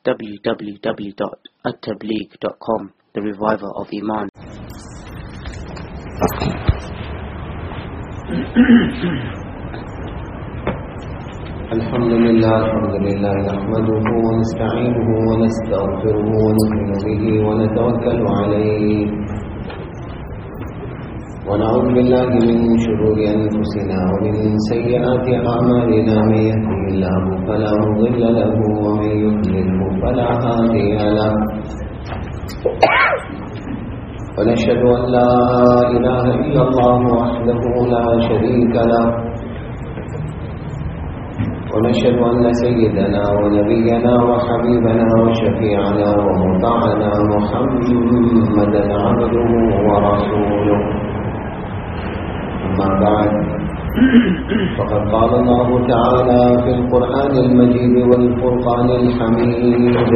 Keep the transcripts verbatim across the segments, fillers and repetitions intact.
w w w dot at tabligh dot com, the reviver of Iman. الحمد لله الحمد لله نحمده ونستعينه ونستغفره ونؤمن به ونتوكل عليه ونعوذ بالله من شرور أنفسنا ومن سيئات أعمالنا من يهده الله فلا مضل له ومن يضلله فلا هادي له ونشهد أن لا إله إلا الله وحده لا شريك له ونشهد أن سيدنا ونبينا وحبيبنا وشفيعنا ومطاعنا محمدا عبده ورسوله. أما بعد، فقد قال الله تعالى في القرآن المجيد والفرقان الحميد: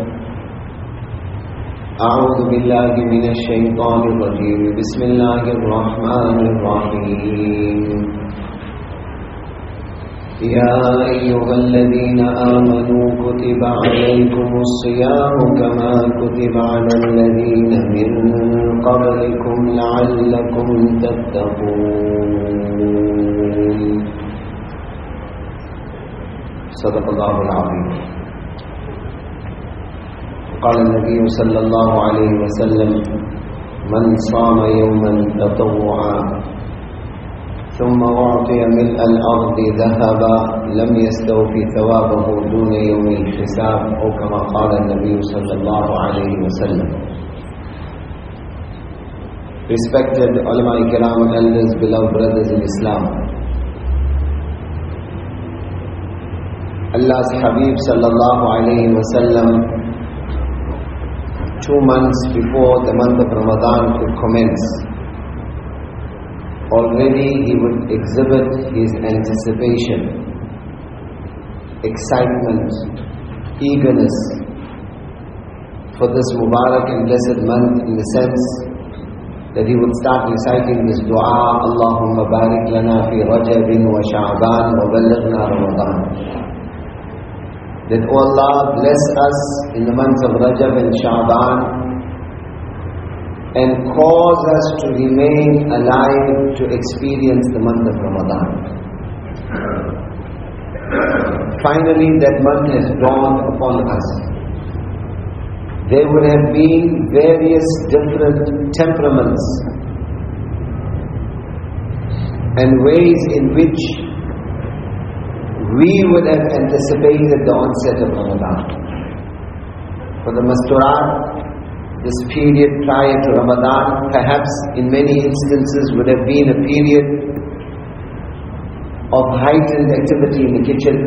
أعوذ بالله من الشيطان الرجيم، بسم الله الرحمن الرحيم. يا أيها الذين آمنوا كتب عليكم الصيام كما كتب على الذين من قبلكم لعلكم تتقون. صدق الله العظيم. قال النبي صلى الله عليه وسلم: من صام يوما تطوعا ثم أعطي ملء الأرض ذهبا لم يستوفي ثوابه دون يوم الحساب، أو كما قال النبي صلى الله عليه وسلم. Respected ulama kiram, elders, beloved brothers in Islam, Allah's Habib sallallahu alayhi wa sallam, two months before the month of Ramadan could commence, already he would exhibit his anticipation, excitement, eagerness for this Mubarak and blessed month, in the sense that he would start reciting this dua: Allahumma barik lana fi Rajabin wa Sha'ban wa ballighna Ramadan. That, O Allah, bless us in the months of Rajab and Sha'ban and cause us to remain alive to experience the month of Ramadan. Finally, that month has dawned upon us. There would have been various different temperaments and ways in which we would have anticipated the onset of Ramadan. For the Masturat, this period prior to Ramadan, perhaps in many instances, would have been a period of heightened activity in the kitchen.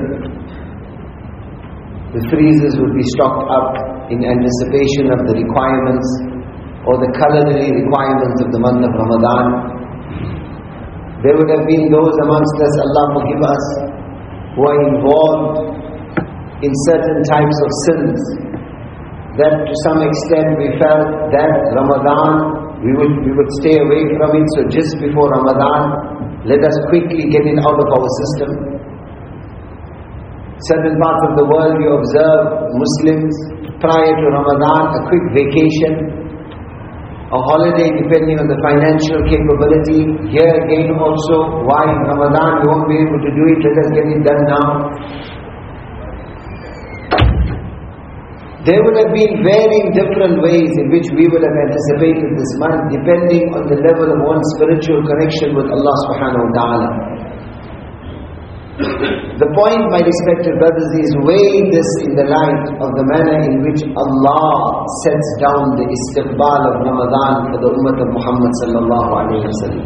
The freezers would be stocked up in anticipation of the requirements or the culinary requirements of the month of Ramadan. There would have been those amongst us, Allah forgive us, who are involved in certain types of sins, that to some extent we felt that Ramadan, we would, we would stay away from it, so just before Ramadan, let us quickly get it out of our system. Certain parts of the world you observe Muslims prior to Ramadan, a quick vacation, a holiday depending on the financial capability. Here again also, why in Ramadan you won't be able to do it, let us get it done now. There would have been varying different ways in which we would have anticipated this month, depending on the level of one's spiritual connection with Allah subhanahu wa ta'ala. The point, my respected brothers, is weigh this in the light of the manner in which Allah sets down the istiqbal of Ramadan for the ummah of Muhammad sallallahu alayhi wa sallam.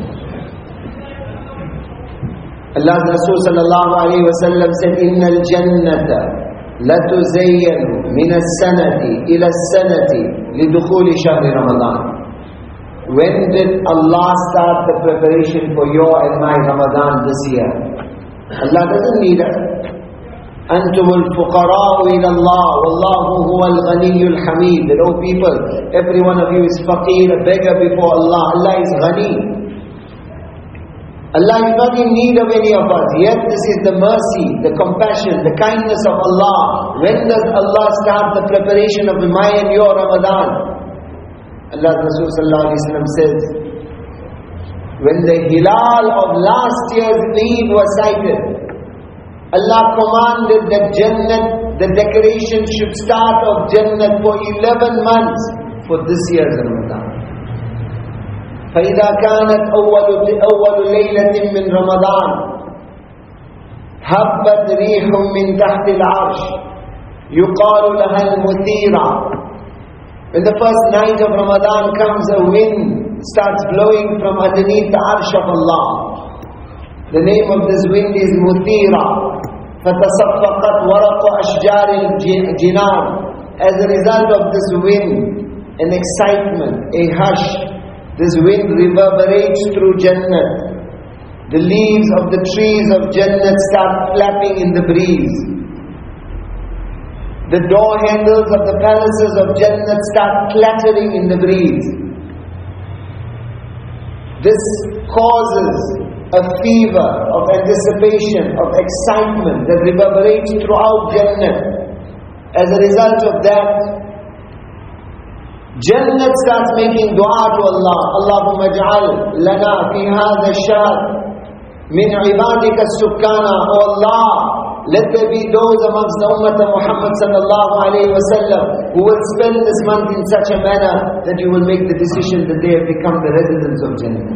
Allah's Rasul sallallahu alayhi wa sallam said, Inna al-jannata لَتُزَيَّنُ مِنَ السَّنَةِ إِلَى السَّنَةِ لِدُخُولِ شَهْرِ رَمَضَانِ. When did Allah start the preparation for your and my Ramadan this year? Allah doesn't need us. أَنْتُمُ الْفُقَرَاءُ إِلَى اللَّهِ وَاللَّهُ هُوَ الْغَنِيُّ الْحَمِيدُ. That, oh people, every one of you is faqir, a beggar before Allah. Allah is ghani. Allah is not in need of any of us. Yet this is the mercy, the compassion, the kindness of Allah. When does Allah start the preparation of my and your Ramadan? Allah Rasul Sallallahu Alaihi Wasallam says, when the hilal of last year's Eid was sighted, Allah commanded that Jannat, the decoration should start of Jannat for eleven months for this year's Ramadan. فإذا كانت أول أول ليلة من رمضان هبت ريح من تحت العرش يقال لها المثيرة. When the first night of Ramadan comes, a wind starts blowing from underneath the arsh of Allah. The name of this wind is Muthira. فَتَصَفَّقَتْ وَرَقُ أَشْجَارِ الْجِنَانِ. As a result of this wind, an excitement, a hush, this wind reverberates through Jannat. The leaves of the trees of Jannat start flapping in the breeze. The door handles of the palaces of Jannat start clattering in the breeze. This causes a fever of anticipation, of excitement that reverberates throughout Jannat. As a result of that, Jannat starts making dua to Allah. Allahumma ja'al lana fi hadha ash-shahr min ibadika as-sukkana. O Allah, let there be those amongst the ummah of Muhammad sallallahu alayhi wa sallam who will spend this month in such a manner that you will make the decision that they have become the residents of Jannah.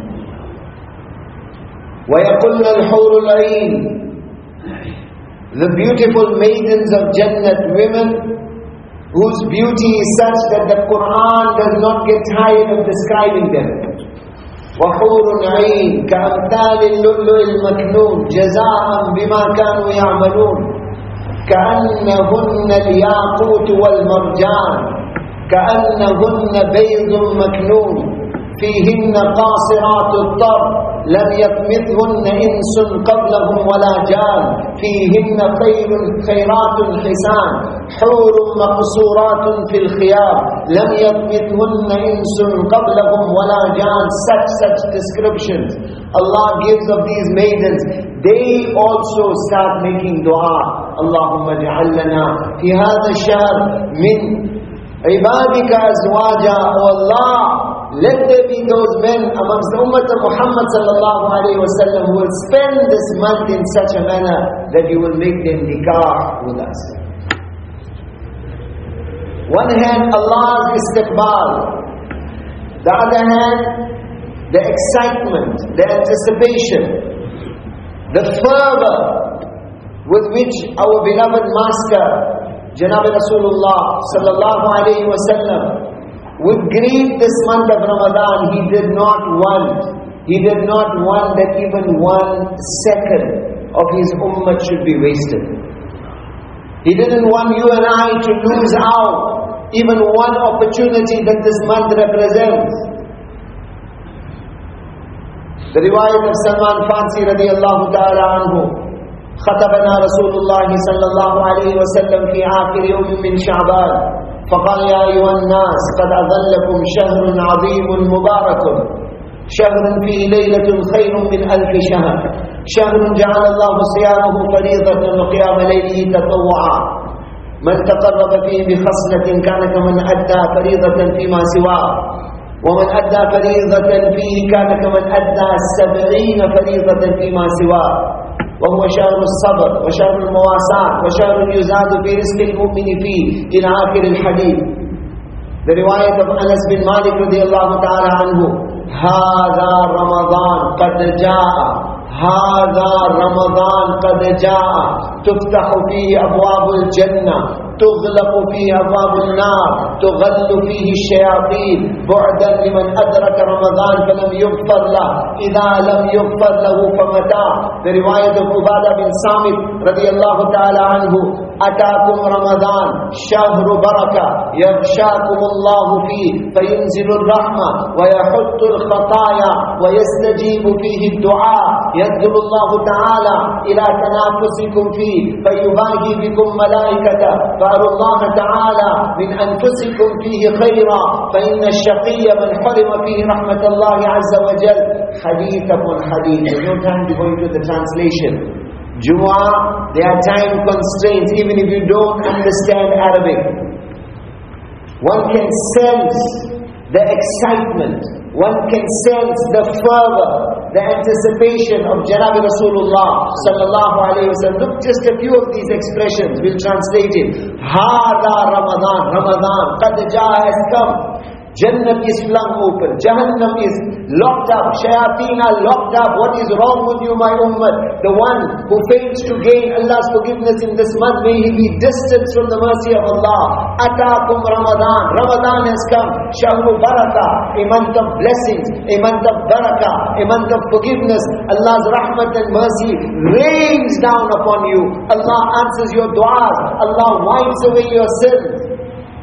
وَيَقُلْنَ الْحُورُ الْعِينِ. The beautiful maidens of Jannat, women whose beauty is such that the Quran does not get tired of describing them. وَحُورٌ عِينٌ كَأَمْثَالِ اللُّؤْلُؤِ الْمَكْنُونِ جَزَاءً بِمَا كَانُوا يَعْمَلُونَ كَأَنَّهُنَّ الْيَاقُوتُ وَالْمَرْجَانُ كَأَنَّهُنَّ بَيْضٌ مَكْنُونٌ فِيهِنَّ قَاصِرَاتُ الطَّرْفِ لم يطمثهن إنس قبلهم ولا جان فيهن خير خيرات حسان حور مقصورات في الخيام لم يطمثهن إنس قبلهم ولا جان. Such such descriptions Allah gives of these maidens. They also start making dua. Allahumma ja'al lana fi hadha ash-shahr min ibadika azwaja. O Allah, let there be those men amongst the ummah of Muhammad sallallahu alayhi wa sallam who will spend this month in such a manner that you will make them nikah with us. One hand, Allah's istiqbal. The other hand, the excitement, the anticipation, the fervor with which our beloved Master, Janab Rasulullah sallallahu alayhi wa sallam, would greet this month of Ramadan. He did not want, he did not want that even one second of his ummah should be wasted. He didn't want you and I to lose out even one opportunity that this month represents. The riwayat of Salman Farsi radiyallahu ta'ala anhu, خطبنا رسول الله صلى الله عليه وسلم في آخر يوم من شعبان فقال يا أيها الناس قد أظلكم شهر عظيم مبارك شهر فيه ليلة خير من ألف شهر شهر جعل الله صيامه فريضة وقيام ليله تطوعا من تقرب فيه بخصلة كان كمن أدى فريضة فيما سواه ومن أدى فريضة فيه كان كمن أدى سبعين فريضة فيما سواه وهو شهر الصبر وشهر المواساة وشهر يزاد في رزق المؤمن فيه إلى آخر الحديث. The riwayat of Anas bin Malik radiyallahu ta'ala anhu, هذا رمضان قد جاء هذا رمضان قد جاء تفتح فيه أبواب الجنة تغلق فيه أبواب النار تغل فيه الشياطين بعدا لمن أدرك رمضان فلم يغفر له إذا لم يغفر له فمتى. The riwayat of Ubadah bin Samit radiyallahu ta'ala anhu, أتاكم رمضان شهر بركة يغشاكم الله فيه فينزل الرحمة ويحط الخطايا ويستجيب فيه الدعاء ينزل الله تعالى إلى تنافسكم فيه فيباهي بكم ملائكته فأروا الله تعالى من أنفسكم فيه خيرا فإن الشقي من حرم فيه رحمة الله عز وجل. Hadith upon hadith. There's no time to go into the translation. Jumu'ah, there are time constraints even if you don't understand Arabic. One can sense the excitement, one can sense the fervor, the anticipation of Janabi Rasulullah sallallahu alayhi wa sallam. Look, just a few of these expressions, we'll translate it. Hada Ramadan, Ramadan, qad jaa has come. Jannat is flung open, Jahannam is locked up, Shayateen are locked up. What is wrong with you, my ummah? The one who fails to gain Allah's forgiveness in this month, may he be distant from the mercy of Allah. Ataakum Ramadan, Ramadan has come. Shahru Barakah, a month of blessings, a month of barakah, a month of forgiveness. Allah's rahmat and mercy rains down upon you. Allah answers your du'as, Allah wipes away your sins.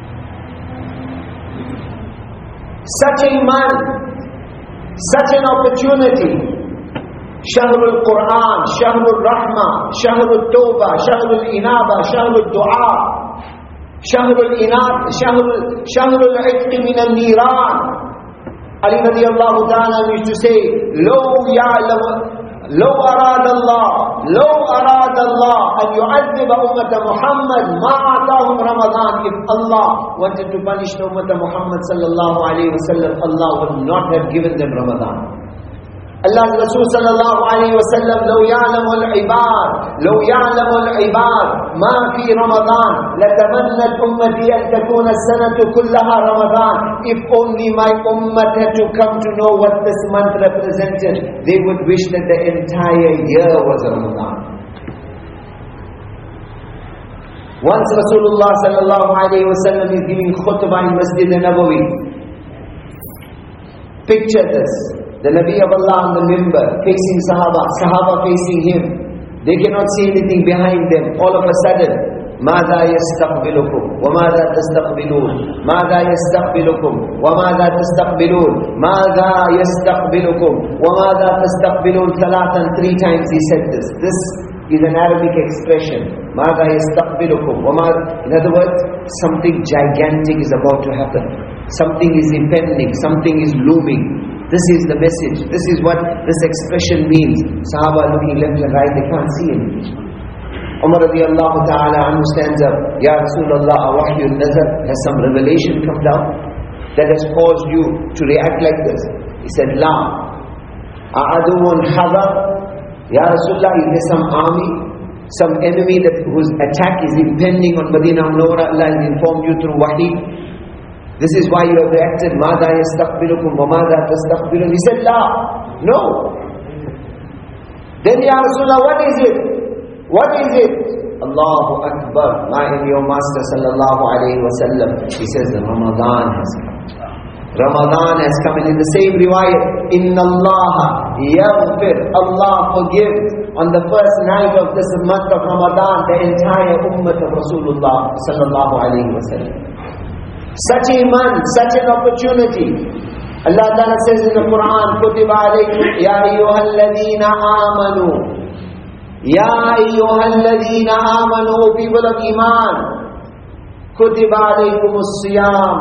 Such a month, such an opportunity. Shahrul Quran, Shahrul Rahmah, Shahrul Tawbah, Shahrul Inaba, Shahrul Dua, Shahrul Inab, Shahrul Shahrul Itqi min al-Niran. Ali radiallahu ta'ala used to say, Lo ya'lam, Lo arad Allah, Lo arad Allah, and yu'adhib ummata Muhammad, ma'atahum Ramadan. If Allah wanted to punish the ummata Muhammad sallallahu alayhi wa sallam, Allah would not have given them Ramadan. Allah's Rasul sallallahu alayhi wa sallam, لو يعلم العباد لو يعلم العباد ما في رمضان لتمنت أمتي أن تكون السنة كلها رمضان. If only my ummah had to come to know what this month represented, they would wish that the entire year was Ramadan. Once Rasulullah sallallahu alayhi wa sallam is giving khutbah in Masjid al-Nabawi. Picture this. The Nabi of Allah on the mimbar, facing Sahaba, Sahaba facing him. They cannot see anything behind them. All of a sudden, ماذا يستقبلكم وماذا تستقبلون ماذا يستقبلكم وماذا تستقبلون ماذا يستقبلكم وماذا تستقبلون ثلاثا. Three times he said this. This is an Arabic expression. ماذا يستقبلكم وماذا. In other words, something gigantic is about to happen. Something is impending. Something is looming. This is the message. This is what this expression means. Sahaba looking left and right, they can't see anything. Umar radiallahu ta'ala anhu stands up. Ya Rasulullah, wahyun nazar. Has some revelation come down that has caused you to react like this? He said, La. A'aduun hadar. Ya Rasulullah, is there some army, some enemy that whose attack is impending on Madinah Munawwarah? Allah has informed you through wahy. This is why you have reacted. ماذا يستقبلكم وماذا تستقبلون. He said, La. No. Then Ya Rasulullah, what is it? What is it? Allahu Akbar. I am your Master sallallahu alayhi wa sallam. He says, Ramadan has come. Ramadan has come. And in the same riwayat, Inna Allah yaghfir. Allah forgives. On the first night of this month of Ramadan, the entire ummah of Rasulullah sallallahu alayhi wa sallam. Such a month, such an opportunity. Allah Ta'ala says in the Quran, كُتِبَ عَلَيْكُمْ يَا أَيُّهَا الَّذِينَ آمَنُوا يَا أَيُّهَا الَّذِينَ آمَنُوا, people of Iman, كُتِبَ عَلَيْكُمُ الصِّيَامُ.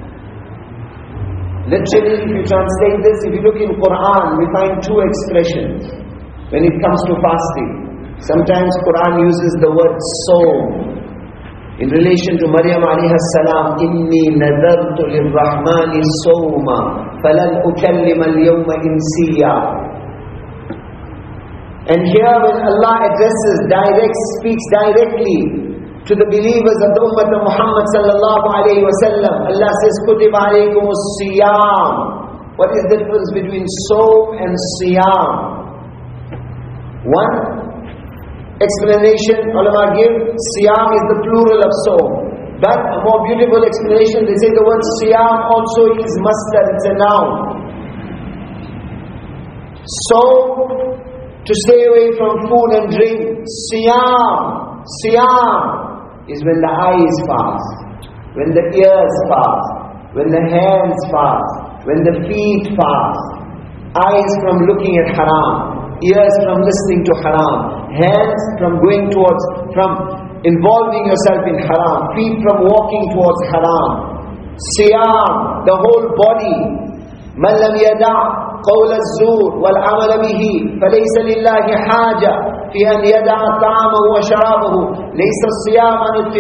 Literally, if you translate this, if you look in Quran, we find two expressions when it comes to fasting. Sometimes Quran uses the word sawm. In relation to Maryam alayha salam, Inni nadartu lirrahmani sawma falan ukallima al-yawma insiya. And here when Allah addresses, direct, speaks directly to the believers of the ummah of Muhammad sallallahu alayhi wa sallam, Allah says, Kutib alaykumus siyam. What is the difference between sawm and siyam? One explanation ulama give, siyam is the plural of sawm. But a more beautiful explanation, they say the word siyam also is masdar, it's a noun. Sawm, to stay away from food and drink. Siyam, siyam is when the eyes fast, when the ears fast, when the hands fast, when the feet fast. Eyes from looking at haram, ears from listening to haram, hands from going towards, from involving yourself in haram, feet from walking towards haram. Siyam, the whole body. Man lam yada' قول الزور والعمل به فليس لله حاجة في أن يدع طعامه وشرابه. ليس الصيام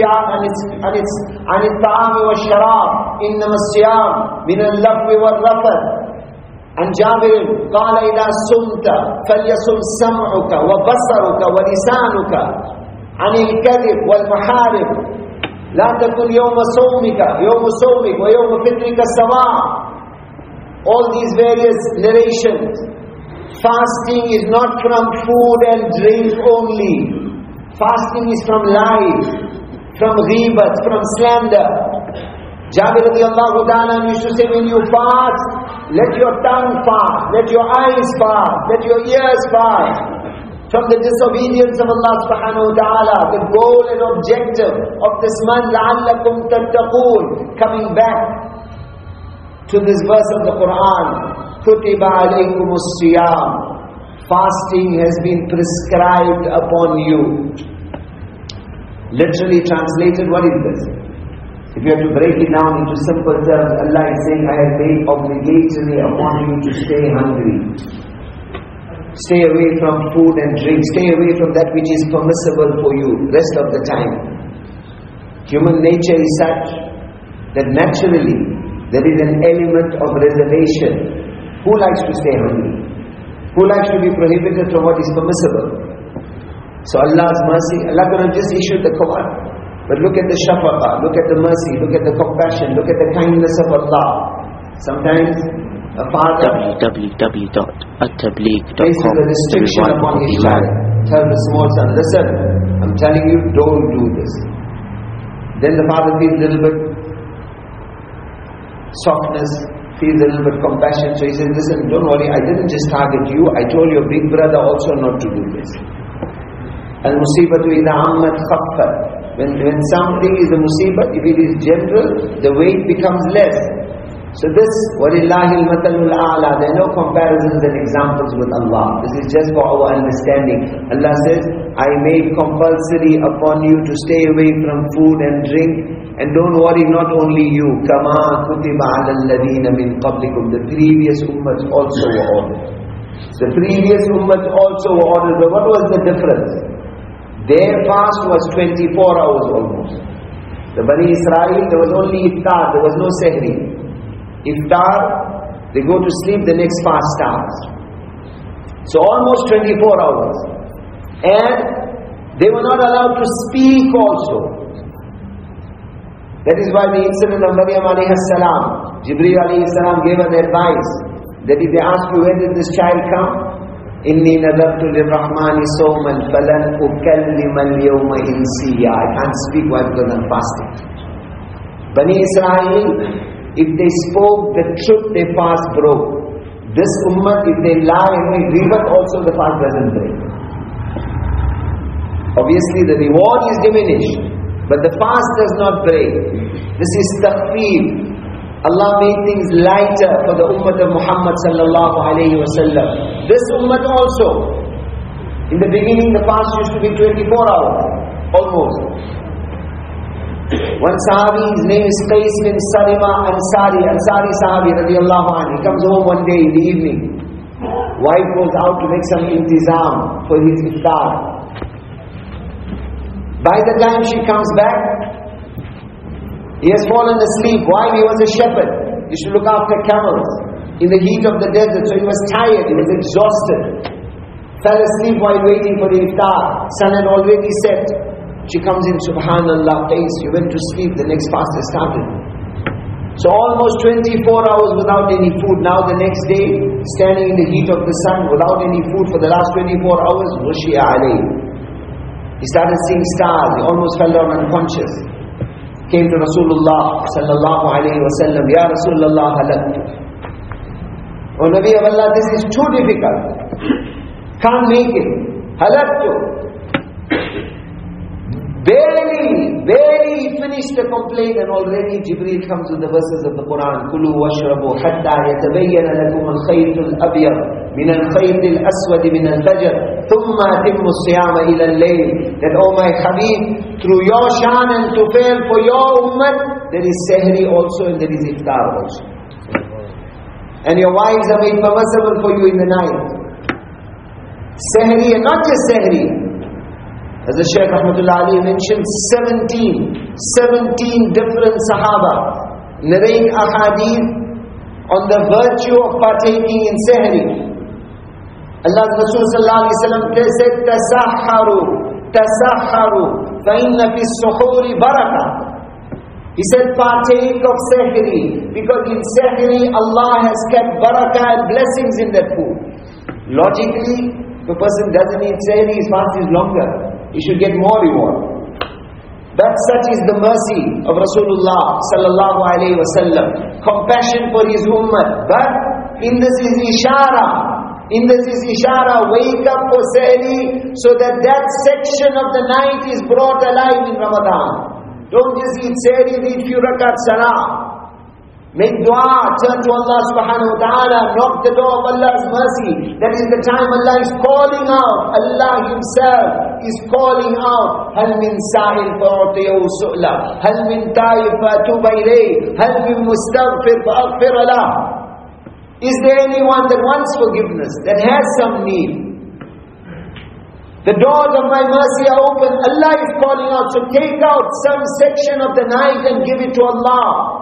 عن الطعام والشراب، إنما الصيام من اللغو والرفث. عن جابر قال إذا صمت فليصم سمعك وبصرك ولسانك عن الكذب والمحارم. لا تكن يوم صومك يوم صومك ويوم فطرك سواء. All these various narrations. Fasting is not from food and drink only. Fasting is from lies, from ghibat, from slander. Jabir radiallahu ta'ala used to say, when you fast, let your tongue fast, let your eyes fast, let your ears fast. From the disobedience of Allah subhanahu wa ta'ala, the goal and objective of this month, لَعَلَّكُمْ تَتَّقُونَ, coming back to this verse of the Quran, كُتِبَ عَلَيْكُمُ الصِّيَامُ, fasting has been prescribed upon you. Literally translated, what is this? If you have to break it down into simple terms, Allah is saying, I have made obligatory upon you to stay hungry. Stay away from food and drink. Stay away from that which is permissible for you rest of the time. Human nature is such that naturally there is an element of reservation. Who likes to stay hungry? Who likes to be prohibited from what is permissible? So Allah's mercy, Allah could have just issued the command. But look at the shafaqah, look at the mercy, look at the compassion, look at the kindness of Allah. Sometimes a father w w w dot at tabligh dot com places a restriction upon his child. Tell the small son, listen, I'm telling you, don't do this. Then the father feels a little bit softness, feels a little bit compassion. So he says, listen, don't worry, I didn't just target you, I told your big brother also not to do this. Al-musibatu idha ammat khaffat. When, when something is a musibat, if it is general, the weight becomes less. So this, وَلِلَّهِ الْمَثَلُ الْأَعْلَى, there are no comparisons and examples with Allah. This is just for our understanding. Allah says, I made compulsory upon you to stay away from food and drink. And don't worry, not only you, كَمَا كُتِبَ عَلَى الَّذِينَ مِنْ قَبْلِكُمْ, the previous ummahs also were ordered. The previous ummahs also were ordered. But what was the difference? Their fast was twenty-four hours almost. The Bani Israel, there was only iftar, there was no sehri. Iftar, they go to sleep, the next fast starts. So almost twenty-four hours. And they were not allowed to speak also. That is why the incident of Maryam alayhi salam, Jibreel alayhi salam gave her the advice that if they ask you, where did this child come? Inni nadartu lirrahmani sawman falan ukallima al-yawma insiya. I can't speak while because I'm fasting. Bani Israel, if they spoke the truth, their fast broke. This ummah, if they lie and make ribat, also the fast doesn't break. Obviously the reward is diminished, but the fast does not break. This is takhfeef. Allah made things lighter for the ummah of Muhammad sallallahu alayhi wa sallam. This ummah also, in the beginning the fast used to be twenty-four hours, almost. One sahabi, his name is Qais bin Salima Ansari, Ansari sahabi radiallahu anhu. He comes home one day in the evening. Wife goes out to make some intizam for his iftar. By the time she comes back, he has fallen asleep. Why? He was a shepherd. He used to look after camels in the heat of the desert. So he was tired, he was exhausted. Fell asleep while waiting for the iftar. Sun had already set. She comes in, subhanallah, Qais, you went to sleep, the next fast has started. So almost twenty-four hours without any food. Now the next day, standing in the heat of the sun, without any food for the last twenty-four hours, Ghushiya alayhi. He started seeing stars, he almost fell down unconscious. Came to Rasulullah sallallahu alayhi wa sallam, Ya Rasulullah halaktu. Oh Nabi of Allah, this is too difficult. Can't make it. Halaktu. Barely, barely finished finished the complaint and already Jibreel comes with the verses of the Quran. Kulu washrabu hatta yatabayyana lakum al-khayt al-abyad min al-khayt al-aswad min al-fajr thumma atimmu as-siyama ila al-layl. That, oh my Habib, through your shan and tufail for your ummah, there is sehri also and there is iftar also. And your wives are made permissible for you in the night. Sehri, and not just sehri. As the Shaykh Rahmatullah Ali mentioned, seventeen, seventeen different Sahaba narrate ahadith on the virtue of partaking in sehri. Allah's Rasul Sallallahu Alaihi Wasallam said, Tasahharu, Tasahharu, fa inna fi suhuri barakah. He said, partake of sehri, because in sehri Allah has kept barakah and blessings in that food. Logically, if a person doesn't eat sehri, his fast is longer. He should get more reward. But such is the mercy of Rasulullah sallallahu alaihi wasallam. Compassion for his ummah. But in this is ishara. In this is ishara. Wake up for sehri, so that that section of the night is brought alive in Ramadan. Don't just eat sehri, read few rakat salah. Make dua, turn to Allah subhanahu wa ta'ala, knock the door of Allah's mercy. That is the time Allah is calling out. Allah Himself is calling out. Hal min sa'il fa'utiyahu su'la. Hal min ta'if fa'atuba ilayh. Hal min mustaghfir fa'aghfir lah. Is there anyone that wants forgiveness, that has some need? The doors of my mercy are open. Allah is calling out. So take out some section of the night and give it to Allah.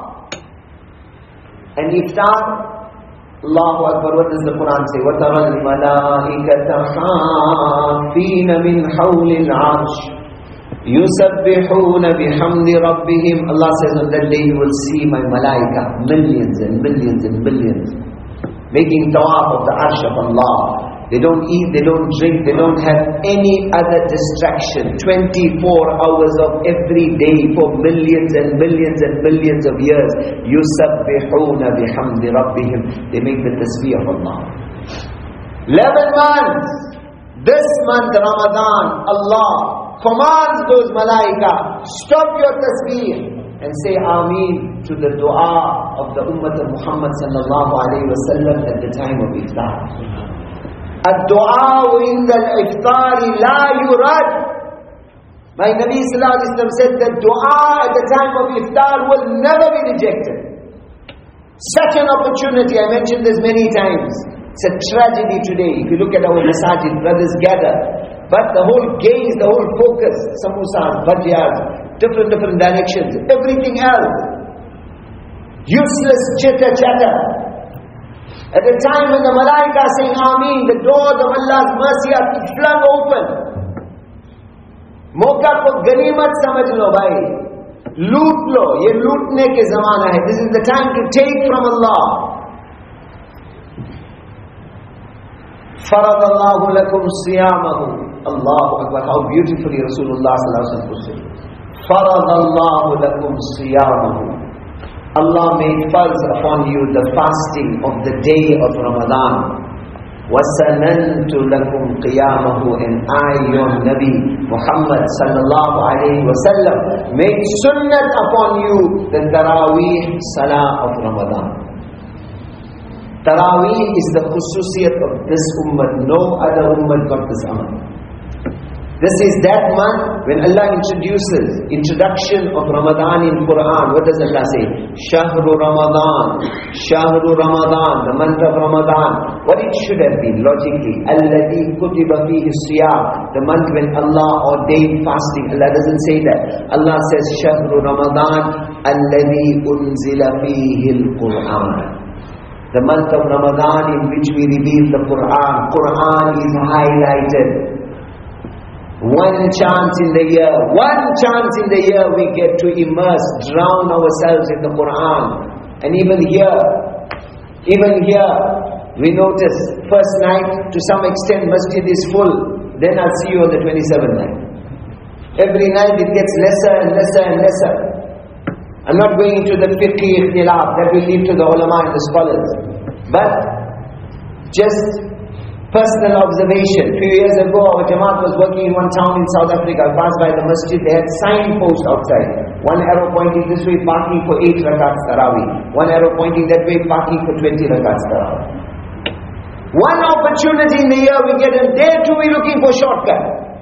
And iftar, Allahu Akbar, what does the Quran say? وَتَرَى الْمَلَائِكَةَ حَافِينَ مِنْ حَوْلِ الْعَرْشِ يُسَبِّحُونَ بِحَمْدِ رَبِّهِمْ. Allah says on that day you will see my malaika, millions and millions and millions, making tawaf of the arsh of Allah. They don't eat, they don't drink, they don't have any other distraction. twenty-four hours of every day for millions and millions and millions of years. يُسَبِّحُونَ بِحَمْدِ رَبِّهِمْ. They make the tasbih of Allah. Eleven months. This month Ramadan, Allah commands those malaika, stop your tasbih and say Ameen to the dua of the Ummah of Muhammad sallallahu alayhi wa sallam at the time of iftar. الدعاء عند الإفطار لا يرد. My Nabi Sallallahu Alaihi Wasallam said that dua at the time of iftar will never be rejected. Such an opportunity, I mentioned this many times. It's a tragedy today. If you look at our masajid, brothers gather, but the whole gaze, the whole focus, samosas, bhajiyas, different different directions, everything else, useless chitter chatter. At the time when the malaika are saying Ameen, the doors of Allah's mercy are flung open. Moka ko ganimat samajh lo bhai. Loot lo, ye lootne ke zamana hai. This is the time to take from Allah. Farad Allahu lakum siyamahu. Allahu Akbar, how beautifully Rasulullah sallallahu alaihi wasallam put it. Farad Allahu lakum siyamahu. Allah made farz upon you the fasting of the day of Ramadan. وَسَنَنْتُ لَكُمْ قِيَامَهُ. And I, your Nabi Muhammad sallallahu alayhi wa sallam, made sunnat upon you the Taraweeh Salah of Ramadan. Taraweeh is the khususiyat of this ummah. No other ummah got this amal. This is that month when Allah introduces, introduction of Ramadan in Quran. What does Allah say? Shahru Ramadan, Shahru Ramadan, the month of Ramadan. What it should have been, logically, Alladhi kutiba fihi siyam, the month when Allah ordained fasting. Allah doesn't say that. Allah says Shahru Ramadan, Alladhi unzila fihi al-Quran. The month of Ramadan in which we reveal the Quran. Quran is highlighted. One chance in the year, one chance in the year we get to immerse, drown ourselves in the Quran. And even here, even here, we notice, first night, to some extent, masjid is full. Then I'll see you on the twenty-seventh night. Every night it gets lesser and lesser and lesser. I'm not going into the fiqh ikhtilaf, that will lead to the ulama and the scholars. But, just personal observation. A few years ago, our Jamaat was working in one town in South Africa. I passed by the masjid, they had signposts outside. One arrow pointing this way, parking for eight rakats tarawih. One arrow pointing that way, parking for twenty rakats tarawih. One opportunity in the year we get, and there too we're looking for shortcut.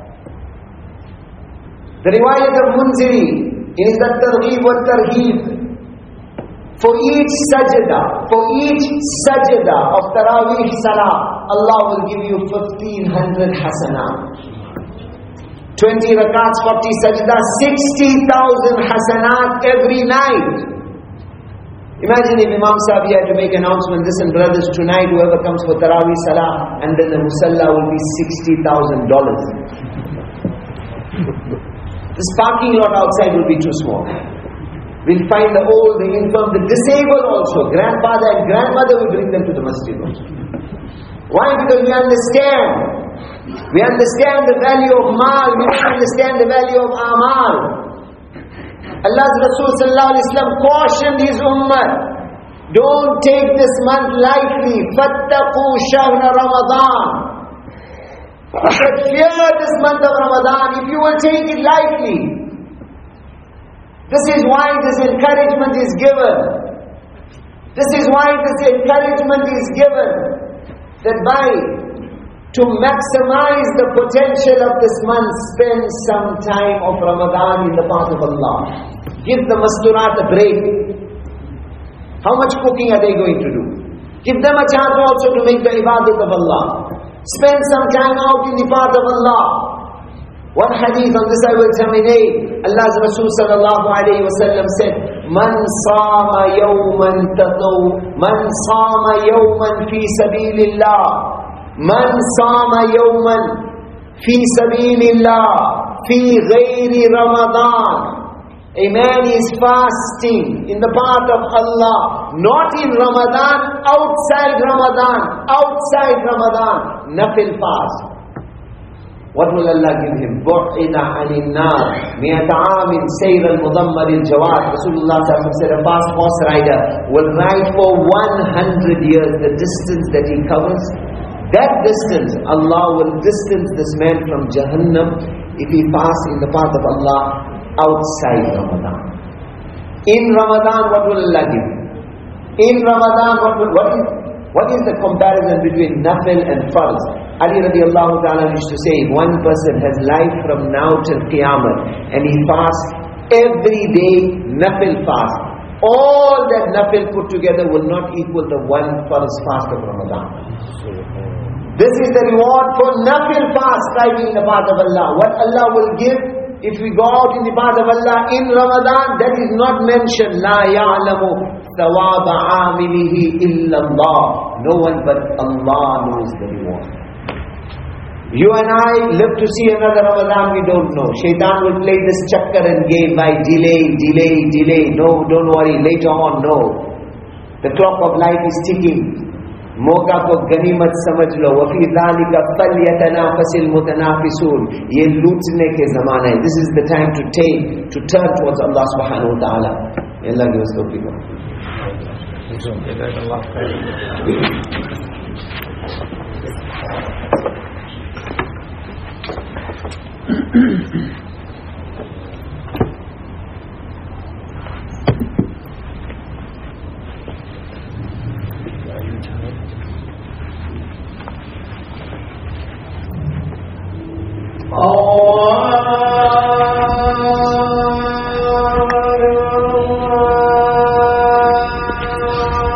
The riwayat of Munziri is the targheeb wa tarheeb. For each sajda, for each sajda of tarawih salah, Allah will give you fifteen hundred hasanat. twenty rakats, forty sajda, sixty thousand hasanat every night. Imagine if Imam Sahib had to make an announcement, listen brothers, tonight whoever comes for tarawih salah, and then the musalla will be sixty thousand dollars. This parking lot outside will be too small. We'll find the old, the infirm, the disabled also. Grandfather and grandmother will bring them to the masjid also. Why? Because we understand. We understand the value of mal. We understand the value of amal. Allah's Rasul sallallahu alaihi wasallam cautioned his ummah, don't take this month lightly. Fattaqu shahra Ramadan. He said, fear this month of Ramadan if you will take it lightly. This is why this encouragement is given. This is why this encouragement is given. That by, to maximize the potential of this month, spend some time of Ramadan in the path of Allah. Give the masturat a break. How much cooking are they going to do? Give them a chance also to make the ibadat of Allah. Spend some time out in the path of Allah. One hadith, on this I will terminate. Allah's Rasul sallallahu alayhi wa sallam said, Man sama yawman tataw, Man sama yawman fi sabilillah. Man sama yawman fi sabilillah, fi ghayri Ramadan. A man is fasting in the path of Allah, not in Ramadan, outside Ramadan, outside Ramadan, nafil fast. What will Allah give him? بُعِدَ عَنِ النَّارِ مِئَةَ عَامٍ سَيْرَ الْمُضَمَّرِ الْجَوَادِ. Rasulullah said a fast horse rider will ride for one hundred years the distance that he covers. That distance, Allah will distance this man from Jahannam if he fasts in the path of Allah outside Ramadan. In Ramadan, what will Allah give? In Ramadan, what, will, what, is, what is the comparison between nafil and farz? Ali radiallahu ta'ala used to say, if one person has life from now till Qiyamah and he fasts every day nafil fast, all that nafil put together will not equal the one farz fast of Ramadan. This is the reward for nafil fast, striving in the path of Allah. What Allah will give if we go out in the path of Allah in Ramadan, that is not mentioned. La ya'lamu thawaba amilihi illa Allah. No one but Allah knows the reward. You and I live to see another Ramadan, we don't know. Shaitan will play this chakkar and game by delay, delay, delay. No, don't worry, later on, no. The clock of life is ticking. मौका को गनीमत समझ लो. वफी ज़ालिका फ़ल्यतनाफ़सिल मुतनाफ़िसून. ये लूटने के ज़माना है. This is the time to take, to turn towards Allah subhanahu wa ta'ala. May Allah give us tawfiq. Oh